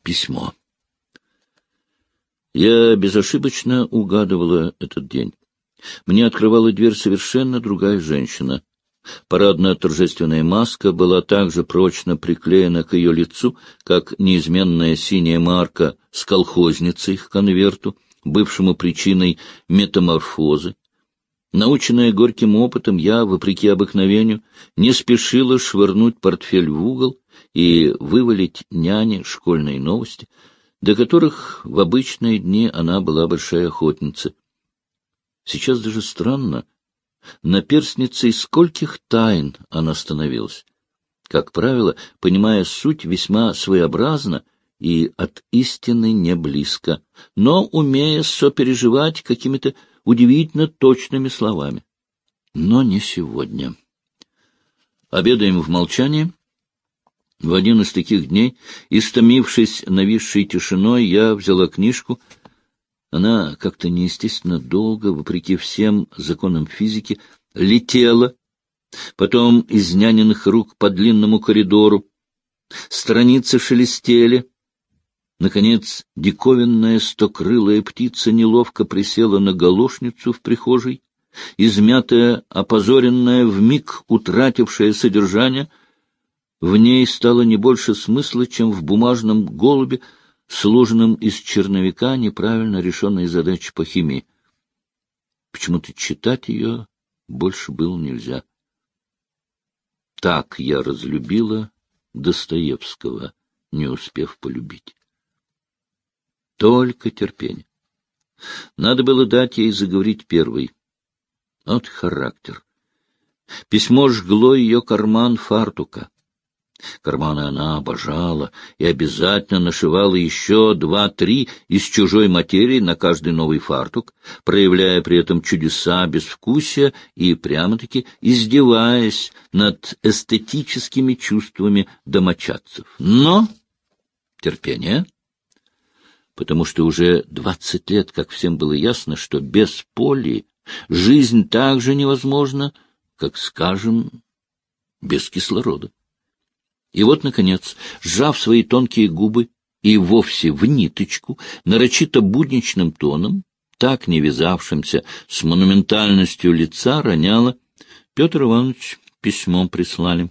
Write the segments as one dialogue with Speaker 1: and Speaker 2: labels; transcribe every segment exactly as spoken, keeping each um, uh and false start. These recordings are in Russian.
Speaker 1: Письмо. Я безошибочно угадывала этот день. Мне открывала дверь совершенно другая женщина. Парадная торжественная маска была так же прочно приклеена к ее лицу, как неизменная синяя марка с колхозницей к конверту, бывшему причиной метаморфозы. Наученная горьким опытом, я, вопреки обыкновению, не спешила швырнуть портфель в угол и вывалить няне школьные новости, до которых в обычные дни она была большая охотница. Сейчас даже странно, наперстницей скольких тайн она становилась. Как правило, понимая суть весьма своеобразно и от истины не близко, но умея сопереживать какими-то удивительно точными словами. Но не сегодня. Обедаем в молчании. В один из таких дней, истомившись нависшей тишиной, я взяла книжку. Она как-то неестественно долго, вопреки всем законам физики, летела, потом из няниных рук по длинному коридору. Страницы шелестели. Наконец, диковинная стокрылая птица неловко присела на галошницу в прихожей, измятая, опозоренная, вмиг утратившая содержание. В ней стало не больше смысла, чем в бумажном голубе, сложенном из черновика неправильно решенной задачи по химии. Почему-то читать ее больше было нельзя. Так я разлюбила Достоевского, не успев полюбить. Только терпение. Надо было дать ей заговорить первой. Вот характер. Письмо жгло ее карман фартука. Карманы она обожала и обязательно нашивала еще два-три из чужой материи на каждый новый фартук, проявляя при этом чудеса безвкусия и прямо-таки издеваясь над эстетическими чувствами домочадцев. Но терпение, потому что уже двадцать лет, как всем было ясно, что без Поли жизнь так же невозможна, как, скажем, без кислорода. И вот, наконец, сжав свои тонкие губы и вовсе в ниточку, нарочито будничным тоном, так не вязавшимся с монументальностью лица, роняла: Петр Иванович письмо прислали.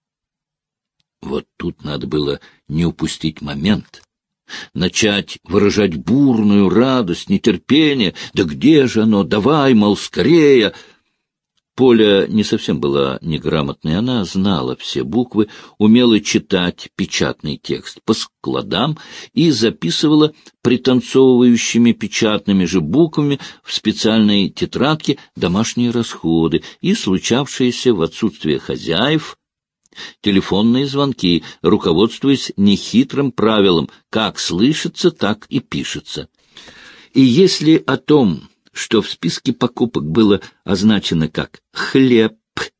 Speaker 1: Вот тут надо было не упустить момент, начать выражать бурную радость, нетерпение. Да где же оно? Давай, мол, скорее! Поля не совсем была неграмотной, она знала все буквы, умела читать печатный текст по складам и записывала пританцовывающими печатными же буквами в специальной тетрадке домашние расходы и случавшиеся в отсутствие хозяев телефонные звонки, руководствуясь нехитрым правилом «как слышится, так и пишется». И если о том, что в списке покупок было означено как «хлеб»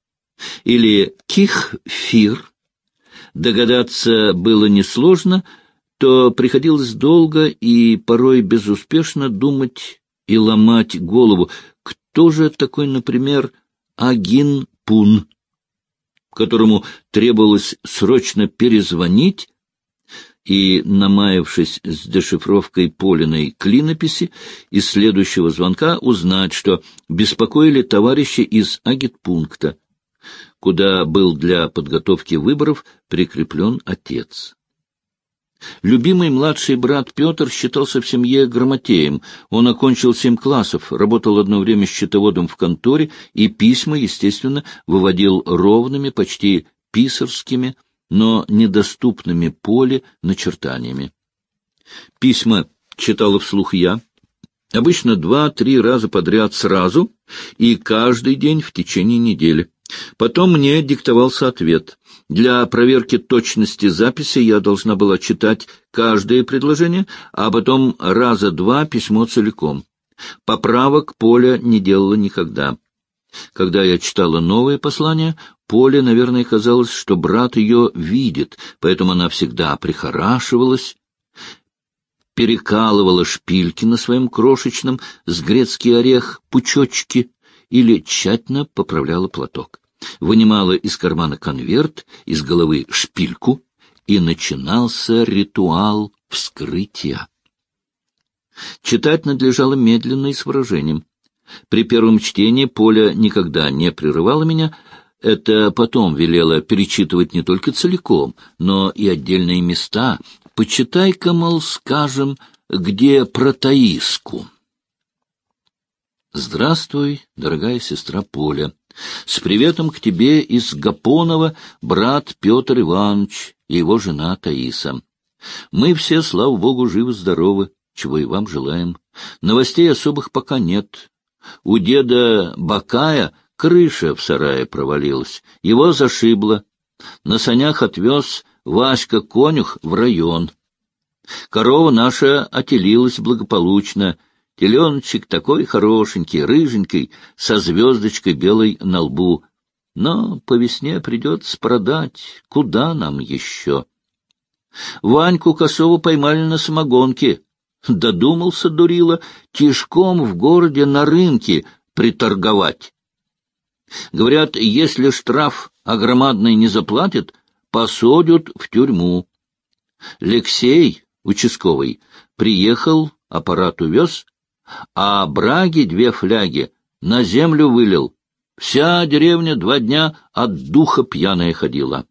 Speaker 1: или «кихфир», догадаться было несложно, то приходилось долго и порой безуспешно думать и ломать голову, кто же такой, например, Агин Пун, которому требовалось срочно перезвонить и, намаявшись с дешифровкой Полиной клинописи, из следующего звонка узнать, что беспокоили товарищи из агитпункта, куда был для подготовки выборов прикреплен отец. Любимый младший брат Петр считался в семье грамотеем. Он окончил семь классов, работал одно время счетоводом в конторе и письма, естественно, выводил ровными, почти писарскими, но недоступными Поле начертаниями. Письма читала вслух я, обычно два-три раза подряд сразу и каждый день в течение недели. Потом мне диктовался ответ. Для проверки точности записи я должна была читать каждое предложение, а потом раза два письмо целиком. Поправок Поля не делала никогда. Когда я читала новые послания, Поле, наверное, казалось, что брат ее видит, поэтому она всегда прихорашивалась, перекалывала шпильки на своем крошечном с грецкий орех пучочке или тщательно поправляла платок, вынимала из кармана конверт, из головы шпильку, и начинался ритуал вскрытия. Читать надлежало медленно и с выражением. При первом чтении Поля никогда не прерывала меня. Это потом велела перечитывать не только целиком, но и отдельные места. Почитай-ка, мол, скажем, где про Таиску. Здравствуй, дорогая сестра Поля. С приветом к тебе из Гапонова брат Петр Иванович и его жена Таиса. Мы все, слава богу, живы-здоровы, чего и вам желаем. Новостей особых пока нет. У деда Бакая крыша в сарае провалилась, его зашибло. На санях отвез Васька-конюх в район. Корова наша отелилась благополучно. Теленочек такой хорошенький, рыженький, со звездочкой белой на лбу. Но по весне придется продать. Куда нам еще? Ваньку Косову поймали на самогонке. Додумался, дурила, тишком в городе на рынке приторговать. Говорят, если штраф огромадный не заплатит, посадят в тюрьму. Алексей, участковый, приехал, аппарат увез, а браги две фляги на землю вылил. Вся деревня два дня от духа пьяная ходила.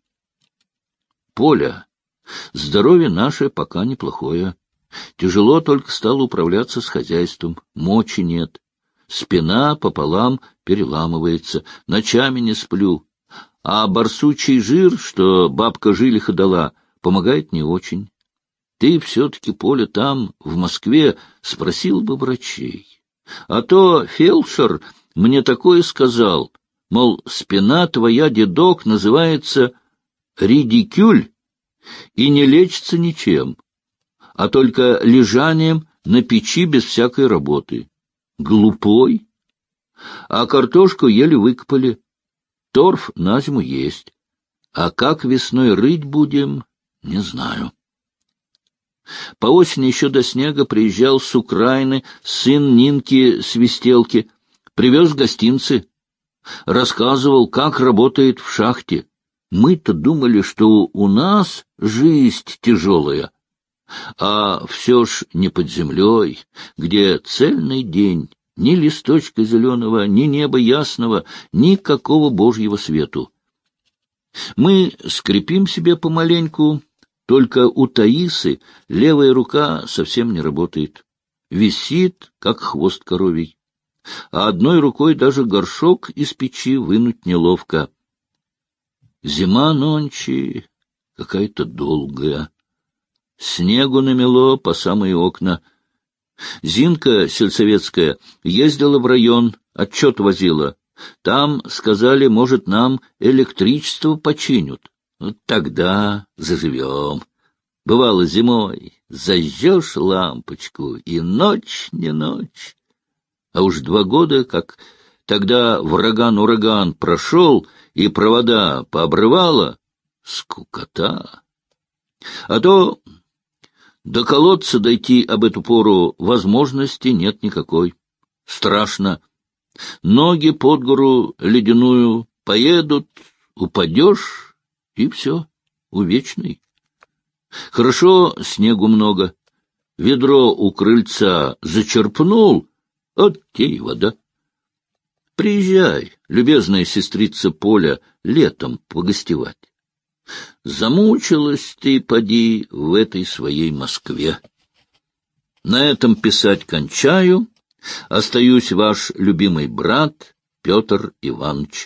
Speaker 1: Поля, здоровье наше пока неплохое. Тяжело только стало управляться с хозяйством, мочи нет. Спина пополам переламывается, ночами не сплю. А барсучий жир, что бабка Жилиха дала, помогает не очень. Ты все-таки, Поля, там, в Москве, спросил бы врачей. А то фельдшер мне такое сказал, мол, спина твоя, дедок, называется ридикюль и не лечится ничем, а только лежанием на печи без всякой работы. Глупой. А картошку еле выкопали. Торф на зиму есть. А как весной рыть будем, не знаю. По осени еще до снега приезжал с Украины сын Нинки Свистелки, привез гостинцы, рассказывал, как работает в шахте. Мы-то думали, что у нас жизнь тяжелая, а все ж не под землей, где цельный день, ни листочка зеленого, ни неба ясного, никакого божьего свету. Мы скрипим себе помаленьку, только у Таисы левая рука совсем не работает, висит, как хвост коровий, а одной рукой даже горшок из печи вынуть неловко. Зима нонче какая-то долгая. Снегу намело по самые окна. Зинка сельсоветская ездила в район, отчет возила. Там, сказали, может, нам электричество починят. Вот тогда заживем. Бывало зимой, зажжешь лампочку, и ночь не ночь. А уж два года, как тогда враган-ураган прошел, и провода пообрывало, скукота. А то до колодца дойти об эту пору возможности нет никакой. Страшно. Ноги под гору ледяную поедут, упадешь, и все, увечный. Хорошо, снегу много. Ведро у крыльца зачерпнул, от те и вода. Приезжай, любезная сестрица Поля, летом погостевать. Замучилась ты, поди, в этой своей Москве. На этом писать кончаю. Остаюсь ваш любимый брат Петр Иванович.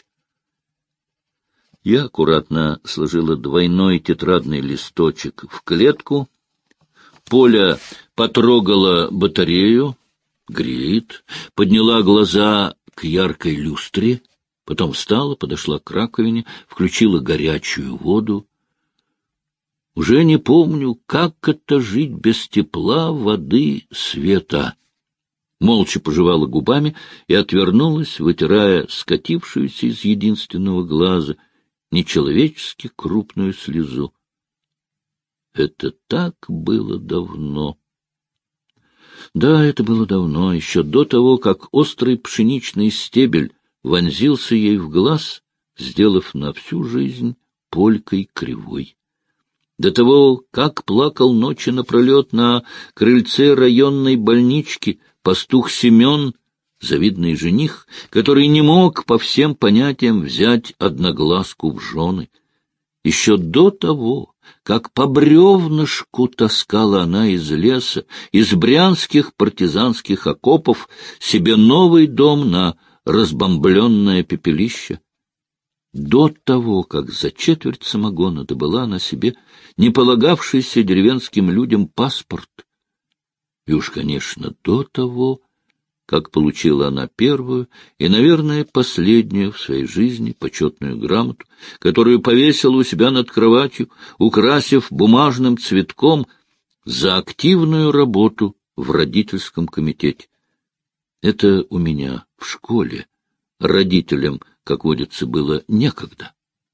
Speaker 1: Я аккуратно сложила двойной тетрадный листочек в клетку. Поля потрогала батарею, греет, подняла глаза к яркой люстре, потом встала, подошла к раковине, включила горячую воду. Уже не помню, как это жить без тепла, воды, света. Молча пожевала губами и отвернулась, вытирая скатившуюся из единственного глаза нечеловечески крупную слезу. Это так было давно. Да, это было давно, еще до того, как острый пшеничный стебель вонзился ей в глаз, сделав на всю жизнь полькой кривой. До того, как плакал ночи напролет на крыльце районной больнички пастух Семен, завидный жених, который не мог по всем понятиям взять одноглазку в жены. Еще до того, как по бревнышку таскала она из леса, из брянских партизанских окопов, себе новый дом на разбомбленное пепелище. До того, как за четверть самогона добыла она себе не полагавшийся деревенским людям паспорт. И уж, конечно, до того, как получила она первую и, наверное, последнюю в своей жизни почетную грамоту, которую повесила у себя над кроватью, украсив бумажным цветком за активную работу в родительском комитете. Это у меня в школе родителям, как водится, было некогда.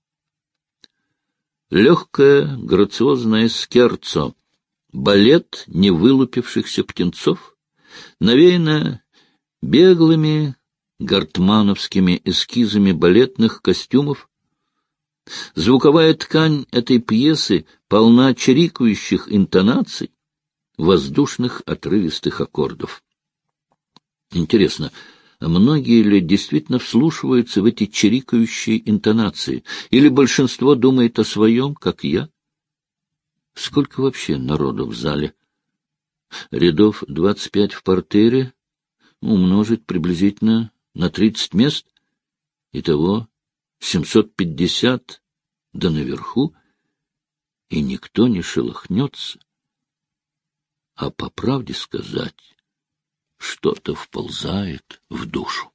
Speaker 1: Легкое, грациозное скерцо, балет невылупившихся птенцов, навеяно беглыми гартмановскими эскизами балетных костюмов. Звуковая ткань этой пьесы полна чирикающих интонаций, воздушных отрывистых аккордов. Интересно, а многие ли действительно вслушиваются в эти чирикающие интонации, или большинство думает о своем, как я? Сколько вообще народу в зале? Рядов двадцать пять в партере, умножить приблизительно на тридцать мест, итого семьсот пятьдесят, да наверху, и никто не шелохнется. А по правде сказать, что-то вползает в душу.